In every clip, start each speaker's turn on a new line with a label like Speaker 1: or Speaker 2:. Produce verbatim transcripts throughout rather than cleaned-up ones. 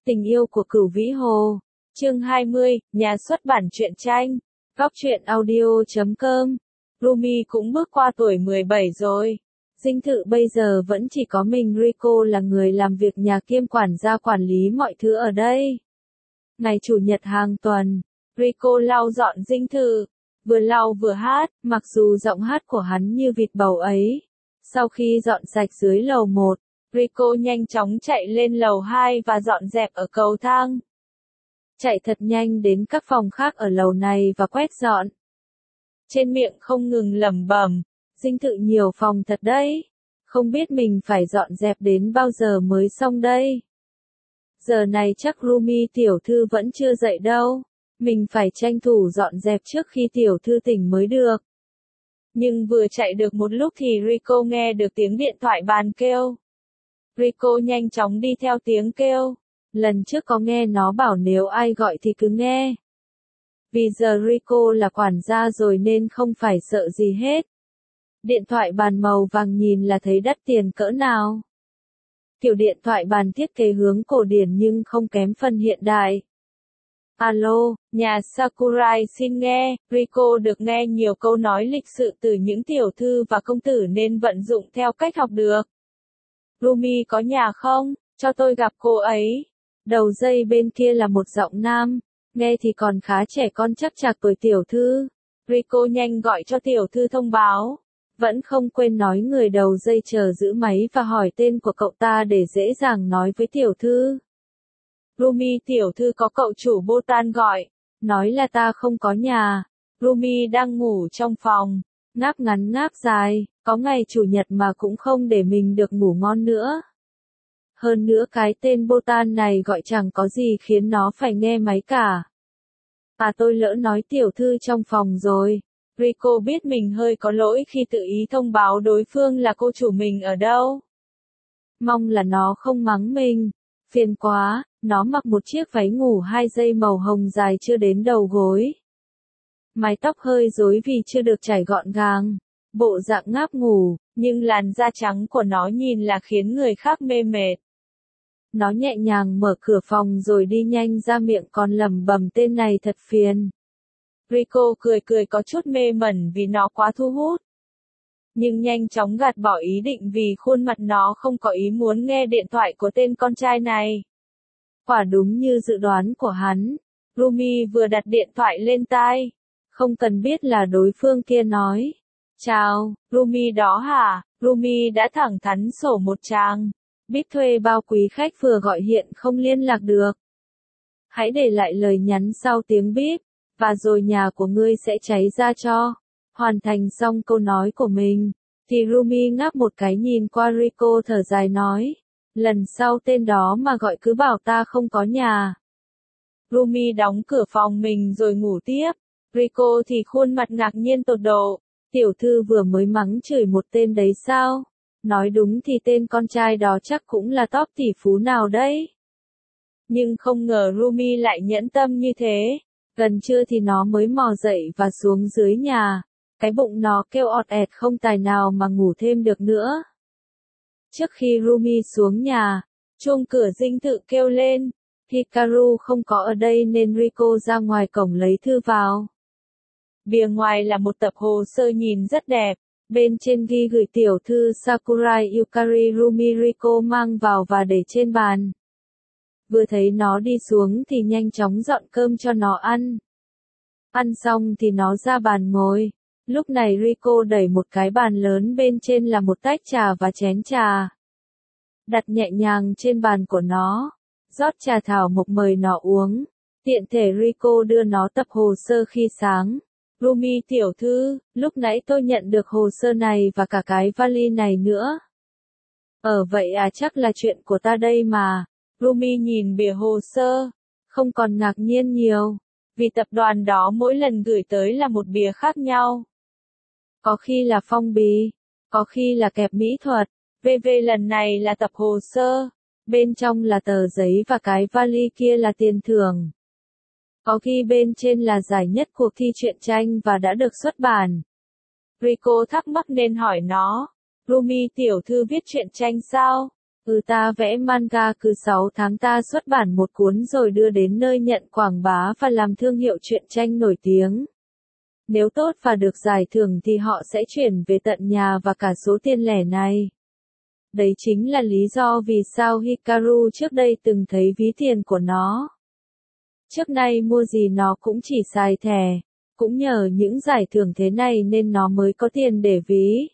Speaker 1: Tình yêu của Cửu Vĩ Hồ. Chương hai mươi, nhà xuất bản truyện tranh. Góc truyện audio chấm com. Rumi cũng bước qua tuổi mười bảy rồi. Dinh thự bây giờ vẫn chỉ có mình Rico là người làm việc nhà kiêm quản gia quản lý mọi thứ ở đây. Ngày chủ nhật hàng tuần, Rico lau dọn dinh thự, vừa lau vừa hát, mặc dù giọng hát của hắn như vịt bầu ấy. Sau khi dọn sạch dưới lầu một, Rico nhanh chóng chạy lên lầu hai và dọn dẹp ở cầu thang. Chạy thật nhanh đến các phòng khác ở lầu này và quét dọn. Trên miệng không ngừng lẩm bẩm, dinh thự nhiều phòng thật đấy. Không biết mình phải dọn dẹp đến bao giờ mới xong đây. Giờ này chắc Rumi tiểu thư vẫn chưa dậy đâu. Mình phải tranh thủ dọn dẹp trước khi tiểu thư tỉnh mới được. Nhưng vừa chạy được một lúc thì Rico nghe được tiếng điện thoại bàn kêu. Rico nhanh chóng đi theo tiếng kêu. Lần trước có nghe nó bảo nếu ai gọi thì cứ nghe. Vì giờ Rico là quản gia rồi nên không phải sợ gì hết. Điện thoại bàn màu vàng nhìn là thấy đắt tiền cỡ nào. Kiểu điện thoại bàn thiết kế hướng cổ điển nhưng không kém phần hiện đại. Alo, nhà Sakurai xin nghe. Rico được nghe nhiều câu nói lịch sự từ những tiểu thư và công tử nên vận dụng theo cách học được. Rumi có nhà không? Cho tôi gặp cô ấy. Đầu dây bên kia là một giọng nam, nghe thì còn khá trẻ con chắc chạc tuổi tiểu thư. Rico nhanh gọi cho tiểu thư thông báo. Vẫn không quên nói người đầu dây chờ giữ máy và hỏi tên của cậu ta để dễ dàng nói với tiểu thư. Rumi tiểu thư có cậu chủ Botan gọi, nói là ta không có nhà. Rumi đang ngủ trong phòng, ngáp ngắn ngáp dài, có ngày chủ nhật mà cũng không để mình được ngủ ngon nữa. Hơn nữa cái tên Botan này gọi chẳng có gì khiến nó phải nghe máy cả. À tôi lỡ nói tiểu thư trong phòng rồi. Rico biết mình hơi có lỗi khi tự ý thông báo đối phương là cô chủ mình ở đâu. Mong là nó không mắng mình. Phiền quá, nó mặc một chiếc váy ngủ hai dây màu hồng dài chưa đến đầu gối. Mái tóc hơi rối vì chưa được chải gọn gàng. Bộ dạng ngáp ngủ, nhưng làn da trắng của nó nhìn là khiến người khác mê mệt. Nó nhẹ nhàng mở cửa phòng rồi đi nhanh ra miệng còn lẩm bẩm tên này thật phiền. Rico cười cười có chút mê mẩn vì nó quá thu hút. Nhưng nhanh chóng gạt bỏ ý định vì khuôn mặt nó không có ý muốn nghe điện thoại của tên con trai này. Quả đúng như dự đoán của hắn, Rumi vừa đặt điện thoại lên tai. Không cần biết là đối phương kia nói. Chào, Rumi đó hả? Rumi đã thẳng thắn sổ một tràng. Biết thuê bao quý khách vừa gọi hiện không liên lạc được. Hãy để lại lời nhắn sau tiếng bíp, và rồi nhà của ngươi sẽ cháy ra cho. Hoàn thành xong câu nói của mình, thì Rumi ngáp một cái nhìn qua Rico thở dài nói. Lần sau tên đó mà gọi cứ bảo ta không có nhà. Rumi đóng cửa phòng mình rồi ngủ tiếp. Rico thì khuôn mặt ngạc nhiên tột độ. Tiểu thư vừa mới mắng chửi một tên đấy sao? Nói đúng thì tên con trai đó chắc cũng là top tỷ phú nào đấy. Nhưng không ngờ Rumi lại nhẫn tâm như thế. Gần trưa thì nó mới mò dậy và xuống dưới nhà. Cái bụng nó kêu ọt ẹt không tài nào mà ngủ thêm được nữa. Trước khi Rumi xuống nhà, chuông cửa dinh thự kêu lên. Hikaru không có ở đây nên Rico ra ngoài cổng lấy thư vào. Bìa ngoài là một tập hồ sơ nhìn rất đẹp. Bên trên ghi gửi tiểu thư Sakurai Yukari Rumi. Rico mang vào và để trên bàn. Vừa thấy nó đi xuống thì nhanh chóng dọn cơm cho nó ăn. Ăn xong thì nó ra bàn ngồi. Lúc này Rico đẩy một cái bàn lớn bên trên là một tách trà và chén trà. Đặt nhẹ nhàng trên bàn của nó. Rót trà thảo mộc mời nó uống. Tiện thể Rico đưa nó tập hồ sơ khi sáng. Rumi tiểu thư, lúc nãy tôi nhận được hồ sơ này và cả cái vali này nữa. Ờ vậy à chắc là chuyện của ta đây mà. Rumi nhìn bìa hồ sơ, không còn ngạc nhiên nhiều, vì tập đoàn đó mỗi lần gửi tới là một bìa khác nhau. Có khi là phong bì, có khi là kẹp mỹ thuật, vê vê lần này là tập hồ sơ, bên trong là tờ giấy và cái vali kia là tiền thưởng. Có ghi bên trên là giải nhất cuộc thi truyện tranh và đã được xuất bản. Rico thắc mắc nên hỏi nó, Rumi tiểu thư viết truyện tranh sao? Ừ ta vẽ manga cứ sáu tháng ta xuất bản một cuốn rồi đưa đến nơi nhận quảng bá và làm thương hiệu truyện tranh nổi tiếng. Nếu tốt và được giải thưởng thì họ sẽ chuyển về tận nhà và cả số tiền lẻ này. Đấy chính là lý do vì sao Hikaru trước đây từng thấy ví tiền của nó. Trước nay mua gì nó cũng chỉ xài thẻ, cũng nhờ những giải thưởng thế này nên nó mới có tiền để ví.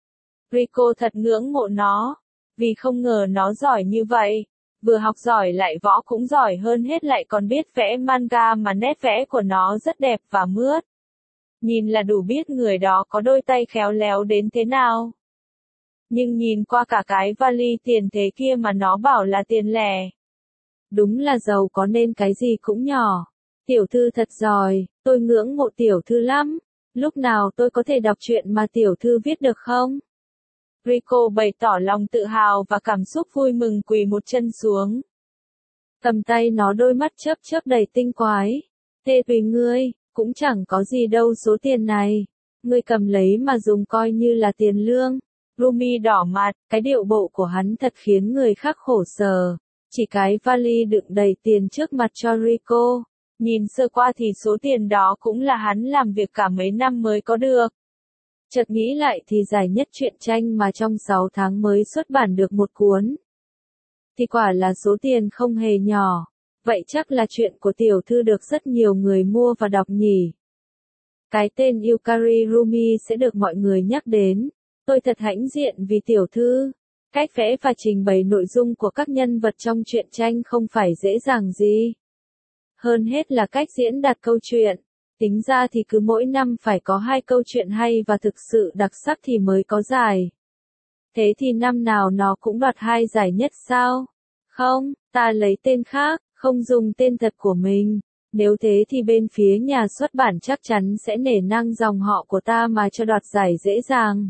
Speaker 1: Rico thật ngưỡng mộ nó, vì không ngờ nó giỏi như vậy, vừa học giỏi lại võ cũng giỏi hơn hết lại còn biết vẽ manga mà nét vẽ của nó rất đẹp và mướt. Nhìn là đủ biết người đó có đôi tay khéo léo đến thế nào. Nhưng nhìn qua cả cái vali tiền thế kia mà nó bảo là tiền lẻ. Đúng là giàu có nên cái gì cũng nhỏ. Tiểu thư thật giỏi, tôi ngưỡng mộ tiểu thư lắm. Lúc nào tôi có thể đọc truyện mà tiểu thư viết được không? Rico bày tỏ lòng tự hào và cảm xúc vui mừng quỳ một chân xuống. Cầm tay nó đôi mắt chớp chớp đầy tinh quái. Thế tùy ngươi, cũng chẳng có gì đâu số tiền này. Ngươi cầm lấy mà dùng coi như là tiền lương. Rumi đỏ mặt, cái điệu bộ của hắn thật khiến người khác khổ sở. Chỉ cái vali đựng đầy tiền trước mặt cho Rico. Nhìn sơ qua thì số tiền đó cũng là hắn làm việc cả mấy năm mới có được. Chợt nghĩ lại thì giải nhất truyện tranh mà trong sáu tháng mới xuất bản được một cuốn. Thì quả là số tiền không hề nhỏ. Vậy chắc là chuyện của tiểu thư được rất nhiều người mua và đọc nhỉ. Cái tên Yukari Rumi sẽ được mọi người nhắc đến. Tôi thật hãnh diện vì tiểu thư. Cách vẽ và trình bày nội dung của các nhân vật trong truyện tranh không phải dễ dàng gì. Hơn hết là cách diễn đạt câu chuyện. Tính ra thì cứ mỗi năm phải có hai câu chuyện hay và thực sự đặc sắc thì mới có giải. Thế thì năm nào nó cũng đoạt hai giải nhất sao? Không, ta lấy tên khác, không dùng tên thật của mình. Nếu thế thì bên phía nhà xuất bản chắc chắn sẽ nể nang dòng họ của ta mà cho đoạt giải dễ dàng.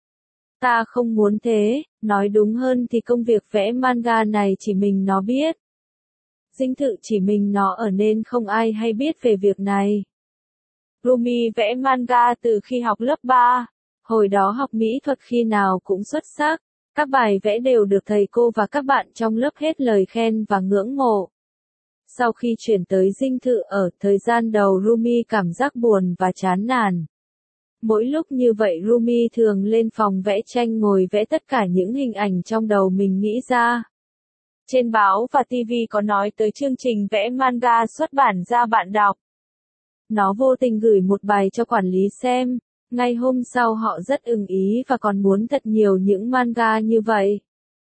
Speaker 1: Ta không muốn thế, nói đúng hơn thì công việc vẽ manga này chỉ mình nó biết. Dinh thự chỉ mình nó ở nên không ai hay biết về việc này. Rumi vẽ manga từ khi học lớp ba. Hồi đó học mỹ thuật khi nào cũng xuất sắc. Các bài vẽ đều được thầy cô và các bạn trong lớp hết lời khen và ngưỡng mộ. Sau khi chuyển tới dinh thự ở thời gian đầu Rumi cảm giác buồn và chán nản. Mỗi lúc như vậy Rumi thường lên phòng vẽ tranh ngồi vẽ tất cả những hình ảnh trong đầu mình nghĩ ra. Trên báo và ti vi có nói tới chương trình vẽ manga xuất bản ra bạn đọc. Nó vô tình gửi một bài cho quản lý xem. Ngay hôm sau họ rất ưng ý và còn muốn thật nhiều những manga như vậy.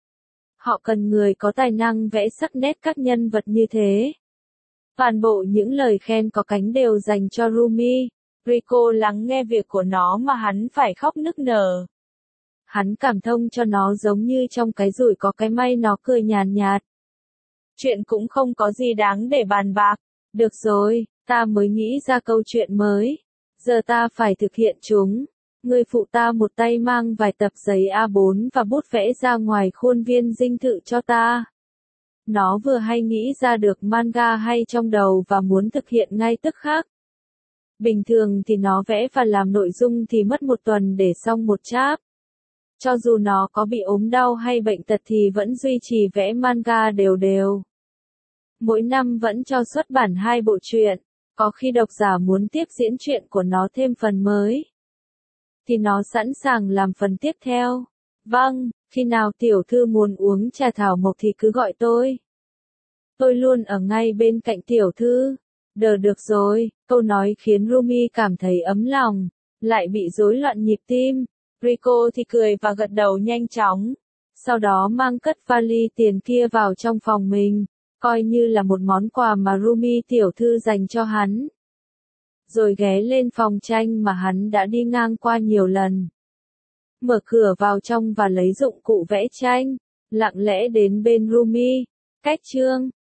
Speaker 1: Họ cần người có tài năng vẽ sắc nét các nhân vật như thế. Toàn bộ những lời khen có cánh đều dành cho Rumi. Rico lắng nghe việc của nó mà hắn phải khóc nức nở. Hắn cảm thông cho nó giống như trong cái rủi có cái may nó cười nhàn nhạt. Chuyện cũng không có gì đáng để bàn bạc. Được rồi, ta mới nghĩ ra câu chuyện mới. Giờ ta phải thực hiện chúng. Người phụ ta một tay mang vài tập giấy a bốn và bút vẽ ra ngoài khuôn viên dinh thự cho ta. Nó vừa hay nghĩ ra được manga hay trong đầu và muốn thực hiện ngay tức khắc. Bình thường thì nó vẽ và làm nội dung thì mất một tuần để xong một chap. Cho dù nó có bị ốm đau hay bệnh tật thì vẫn duy trì vẽ manga đều đều. Mỗi năm vẫn cho xuất bản hai bộ truyện. Có khi độc giả muốn tiếp diễn truyện của nó thêm phần mới, thì nó sẵn sàng làm phần tiếp theo. Vâng, khi nào tiểu thư muốn uống trà thảo mộc thì cứ gọi tôi. Tôi luôn ở ngay bên cạnh tiểu thư. Đờ được rồi, câu nói khiến Rumi cảm thấy ấm lòng, lại bị rối loạn nhịp tim. Rico thì cười và gật đầu nhanh chóng. Sau đó mang cất vali tiền kia vào trong phòng mình. Coi như là một món quà mà Rumi tiểu thư dành cho hắn. Rồi ghé lên phòng tranh mà hắn đã đi ngang qua nhiều lần. Mở cửa vào trong và lấy dụng cụ vẽ tranh, lặng lẽ đến bên Rumi. Cách chương